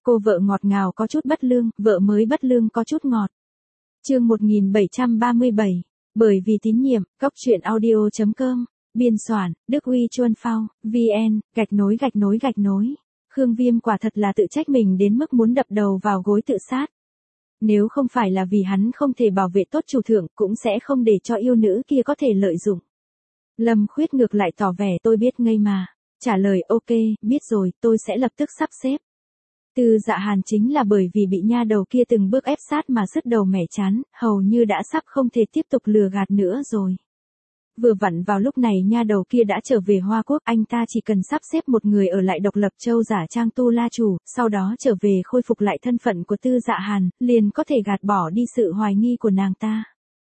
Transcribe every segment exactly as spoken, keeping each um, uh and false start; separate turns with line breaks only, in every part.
Cô vợ ngọt ngào có chút bất lương, vợ mới bất lương có chút ngọt. Chương một nghìn bảy trăm ba mươi bảy. Bởi vì tín nhiệm, góc truyện audio chấm com, biên soạn, Đức Uy Chuân Phao, vn, gạch nối gạch nối gạch nối. Khương Viêm quả thật là tự trách mình đến mức muốn đập đầu vào gối tự sát. Nếu không phải là vì hắn không thể bảo vệ tốt chủ thượng, cũng sẽ không để cho yêu nữ kia có thể lợi dụng. Lâm Khuyết ngược lại tỏ vẻ tôi biết ngây mà. Trả lời ok, biết rồi, tôi sẽ lập tức sắp xếp. Tư Dạ Hàn chính là bởi vì bị nha đầu kia từng bước ép sát mà sứt đầu mẻ chán, hầu như đã sắp không thể tiếp tục lừa gạt nữa rồi. Vừa vặn vào lúc này nha đầu kia đã trở về Hoa Quốc, anh ta chỉ cần sắp xếp một người ở lại Độc Lập Châu giả trang tu la chủ, sau đó trở về khôi phục lại thân phận của Tư Dạ Hàn, liền có thể gạt bỏ đi sự hoài nghi của nàng ta.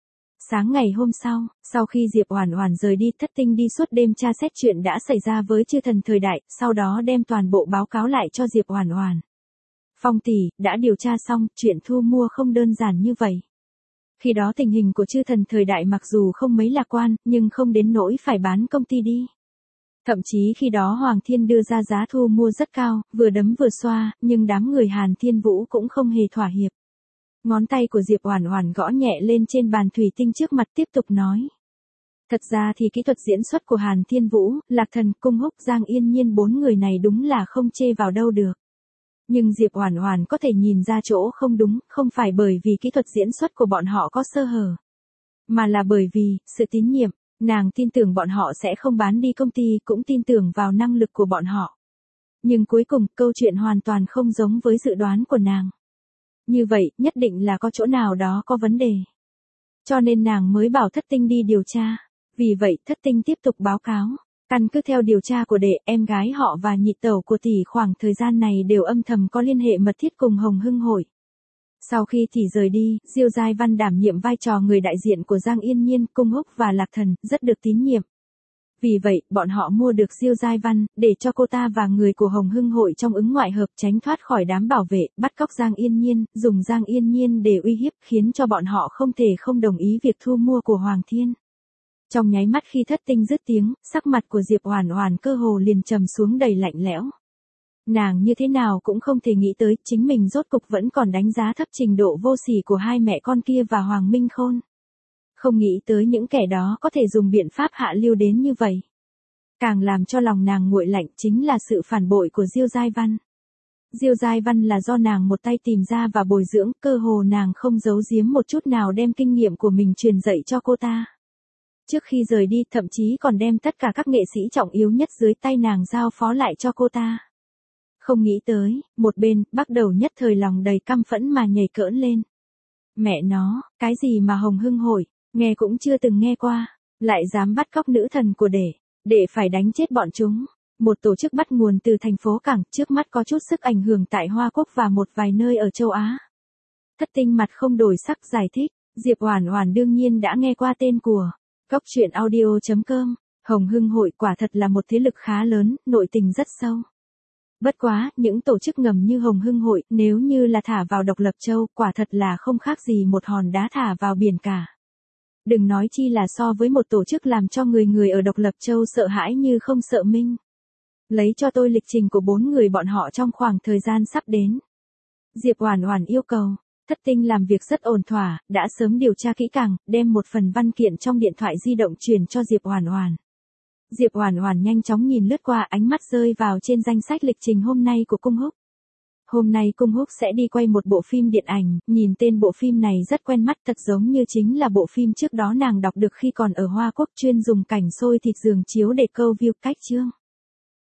Sáng ngày hôm sau, sau khi Diệp Oản Oản rời đi, Thất Tinh đi suốt đêm tra xét chuyện đã xảy ra với chư thần thời đại, sau đó đem toàn bộ báo cáo lại cho Diệp Oản Oản. Phong tỷ, đã điều tra xong, chuyện thu mua không đơn giản như vậy. Khi đó tình hình của chư thần thời đại mặc dù không mấy lạc quan, nhưng không đến nỗi phải bán công ty đi. Thậm chí khi đó Hoàng Thiên đưa ra giá thu mua rất cao, vừa đấm vừa xoa, nhưng đám người Hàn Thiên Vũ cũng không hề thỏa hiệp. Ngón tay của Diệp Oản Oản gõ nhẹ lên trên bàn thủy tinh trước mặt tiếp tục nói. Thật ra thì kỹ thuật diễn xuất của Hàn Thiên Vũ, Lạc Thần, Cung Húc, Giang Yên Nhiên bốn người này đúng là không chê vào đâu được. Nhưng Diệp Oản Oản có thể nhìn ra chỗ không đúng, không phải bởi vì kỹ thuật diễn xuất của bọn họ có sơ hở, mà là bởi vì sự tín nhiệm, nàng tin tưởng bọn họ sẽ không bán đi công ty, cũng tin tưởng vào năng lực của bọn họ. Nhưng cuối cùng, câu chuyện hoàn toàn không giống với dự đoán của nàng. Như vậy, nhất định là có chỗ nào đó có vấn đề. Cho nên nàng mới bảo Thất Tinh đi điều tra. Vì vậy, Thất Tinh tiếp tục báo cáo. Căn cứ theo điều tra của đệ, em gái họ và nhị tẩu của tỷ khoảng thời gian này đều âm thầm có liên hệ mật thiết cùng Hồng Hưng Hội. Sau khi tỷ rời đi, Diêu Giai Văn đảm nhiệm vai trò người đại diện của Giang Yên Nhiên, Cung Húc và Lạc Thần, rất được tín nhiệm. Vì vậy, bọn họ mua được Diêu Giai Văn, để cho cô ta và người của Hồng Hưng Hội trong ứng ngoại hợp tránh thoát khỏi đám bảo vệ, bắt cóc Giang Yên Nhiên, dùng Giang Yên Nhiên để uy hiếp, khiến cho bọn họ không thể không đồng ý việc thu mua của Hoàng Thiên. Trong nháy mắt khi Thất Tinh dứt tiếng, sắc mặt của Diệp Oản Oản cơ hồ liền trầm xuống đầy lạnh lẽo. Nàng như thế nào cũng không thể nghĩ tới, chính mình rốt cục vẫn còn đánh giá thấp trình độ vô sỉ của hai mẹ con kia và Hoàng Minh Khôn. Không nghĩ tới những kẻ đó có thể dùng biện pháp hạ lưu đến như vậy. Càng làm cho lòng nàng nguội lạnh chính là sự phản bội của Diêu Giai Văn. Diêu Giai Văn là do nàng một tay tìm ra và bồi dưỡng, cơ hồ nàng không giấu giếm một chút nào đem kinh nghiệm của mình truyền dạy cho cô ta. Trước khi rời đi, thậm chí còn đem tất cả các nghệ sĩ trọng yếu nhất dưới tay nàng giao phó lại cho cô ta. Không nghĩ tới, một bên, Bắc Đầu nhất thời lòng đầy căm phẫn mà nhảy cỡn lên. Mẹ nó, cái gì mà Hồng Hưng Hội, nghe cũng chưa từng nghe qua, lại dám bắt cóc nữ thần của đệ, đệ phải đánh chết bọn chúng. Một tổ chức bắt nguồn từ thành phố Cảng, trước mắt có chút sức ảnh hưởng tại Hoa Quốc và một vài nơi ở châu Á. Thất Tinh mặt không đổi sắc giải thích, Diệp Oản Oản đương nhiên đã nghe qua tên của góc truyện audio chấm com, Hồng Hưng Hội quả thật là một thế lực khá lớn, nội tình rất sâu. Bất quá, những tổ chức ngầm như Hồng Hưng Hội, nếu như là thả vào Độc Lập Châu, quả thật là không khác gì một hòn đá thả vào biển cả. Đừng nói chi là so với một tổ chức làm cho người người ở Độc Lập Châu sợ hãi như không sợ minh. Lấy cho tôi lịch trình của bốn người bọn họ trong khoảng thời gian sắp đến. Diệp Oản Oản yêu cầu. Thất Tinh làm việc rất ổn thỏa, đã sớm điều tra kỹ càng, đem một phần văn kiện trong điện thoại di động truyền cho Diệp Oản Oản. Diệp Oản Oản nhanh chóng nhìn lướt qua, ánh mắt rơi vào trên danh sách lịch trình hôm nay của Cung Húc. Hôm nay Cung Húc sẽ đi quay một bộ phim điện ảnh, nhìn tên bộ phim này rất quen mắt, thật giống như chính là bộ phim trước đó nàng đọc được khi còn ở Hoa Quốc, chuyên dùng cảnh sôi thịt giường chiếu để câu view cách chương.